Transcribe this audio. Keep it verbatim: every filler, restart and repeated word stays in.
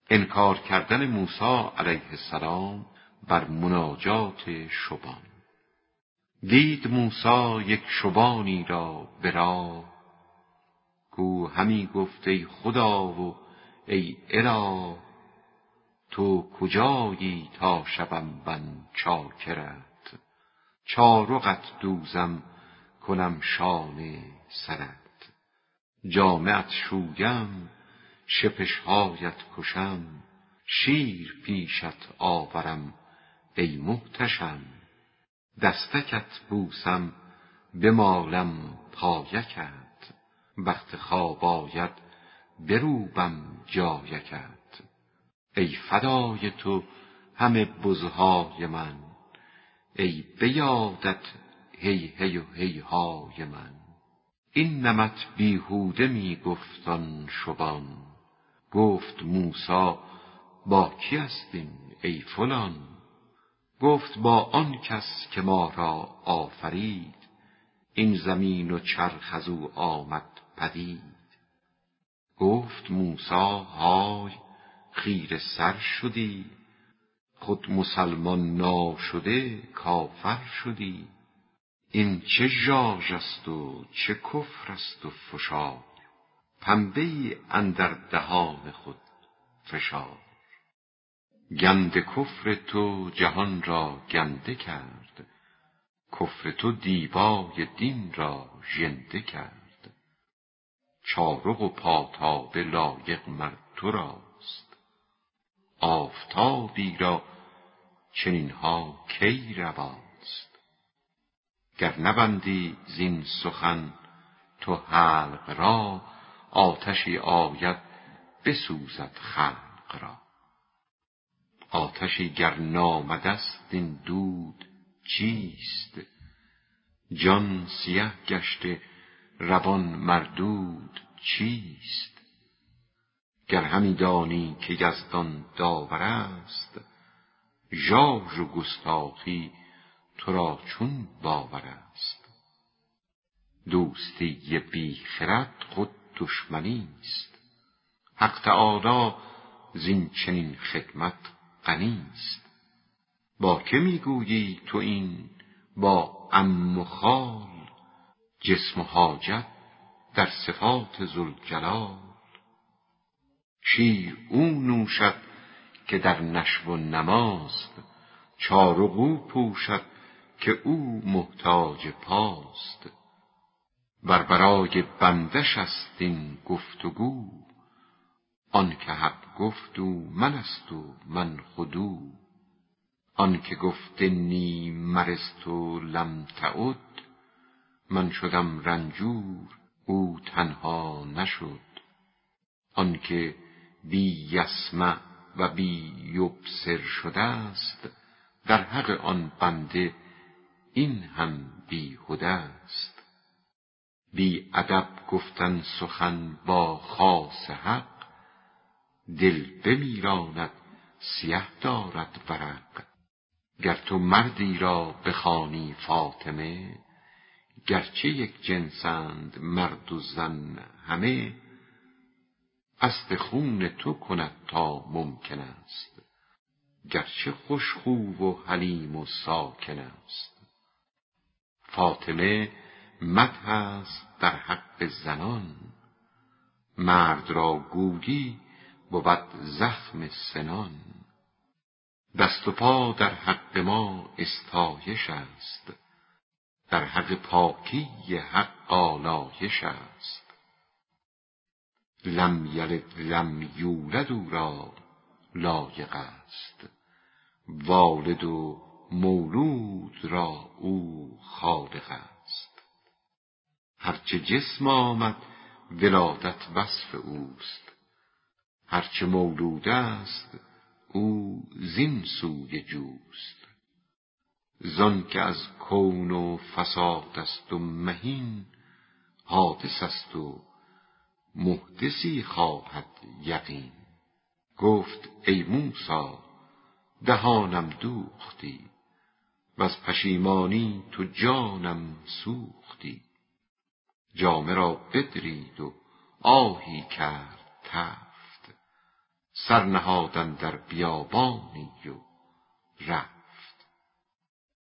انکار کردن موسی علیه السلام بر مناجات شبان. دید موسی یک شبانی را به راه، کو همی گفت ای خدا و ای اله، تو کجایی تا شوم من چاکرت، چارقت دوزم کنم شانه سرت، جامه‌ات شویم شپشهایت کشم، شیر پیشت آورم ای محتشم، دستکت بوسم بمالم پایکت، وقت خواب آید بروبم جایکت، ای فدای تو همه بزهای من، ای بیادت هی هی و هی های من. این نمط بیهوده می گفت آن شبان، گفت موسی با کی هستیم ای فلان، گفت با آن کس که ما را آفرید، این زمین و چرخ از او آمد پدید. گفت موسی های خیره سر شدی، خود مسلمان ناشده کافر شدی، این چه ژاژ است و چه کفر است و فشار، پنبه ای اندر دهان خود فشار. گند کفر تو جهان را گنده کرد، کفر تو دیبای دین را ژنده کرد، چارق و پاتابه لایق مر تو راست، آفتابی را چنین ها کی رواست. گر نبندی زین سخن تو حلق را، آتشی آید بسوزد خلق را. آتشی گر نامده است این دود چیست، جان سیه گشته روان مردود چیست. گر همی دانی که یزدان داور است، ژاژ و گستاخی تو را چون باور است. دوستی بی خرد خود دشمنی است، حق تعالی زین چنین خدمت غنی است. با که می گویی تو این با عم و خال، جسم و حاجت در صفات ذوالجلال. شیر او نوشد که در نشو و نماست، چارق او پوشد که او محتاج پاست. بر برای بندش است این گفت و گو، آن که حق گفت او من است و من خود او. آن که گفت انی مرضت لم تعد، من شدم رنجور او تنها نشد. آن که بی یسمع و بی یبصر شده است، در حق آن بنده این هم بیهوده است. بی ادب گفتن سخن با خاص حق، دل بمیراند سیه دارد ورق. گر تو مردی را بخوانی فاطمه، گرچه یک جنسند مرد و زن همه، قصد خون تو کند تا ممکن است، گرچه خوشخو و حلیم و ساکن است. فاطمه مدح است در حق زنان، مرد را گویی بود زخم سنان. دست و پا در حق ما استایش است، در حق پاکی حق آلایش است. لم یلد لم یولد او را لایق است، والد و مولود را او خالق است. هرچه جسم آمد ولادت وصف اوست، هرچه مولود است او زین سوی جوست. زان که از کون و فساد است و مهین، حادث است و محدثی خواهد یقین. گفت ای موسی دهانم دوختی، وز پشیمانی تو جانم سوختی. جامه را بدرید و آهی کرد تفت، سر نهادن در بیابانی و ره.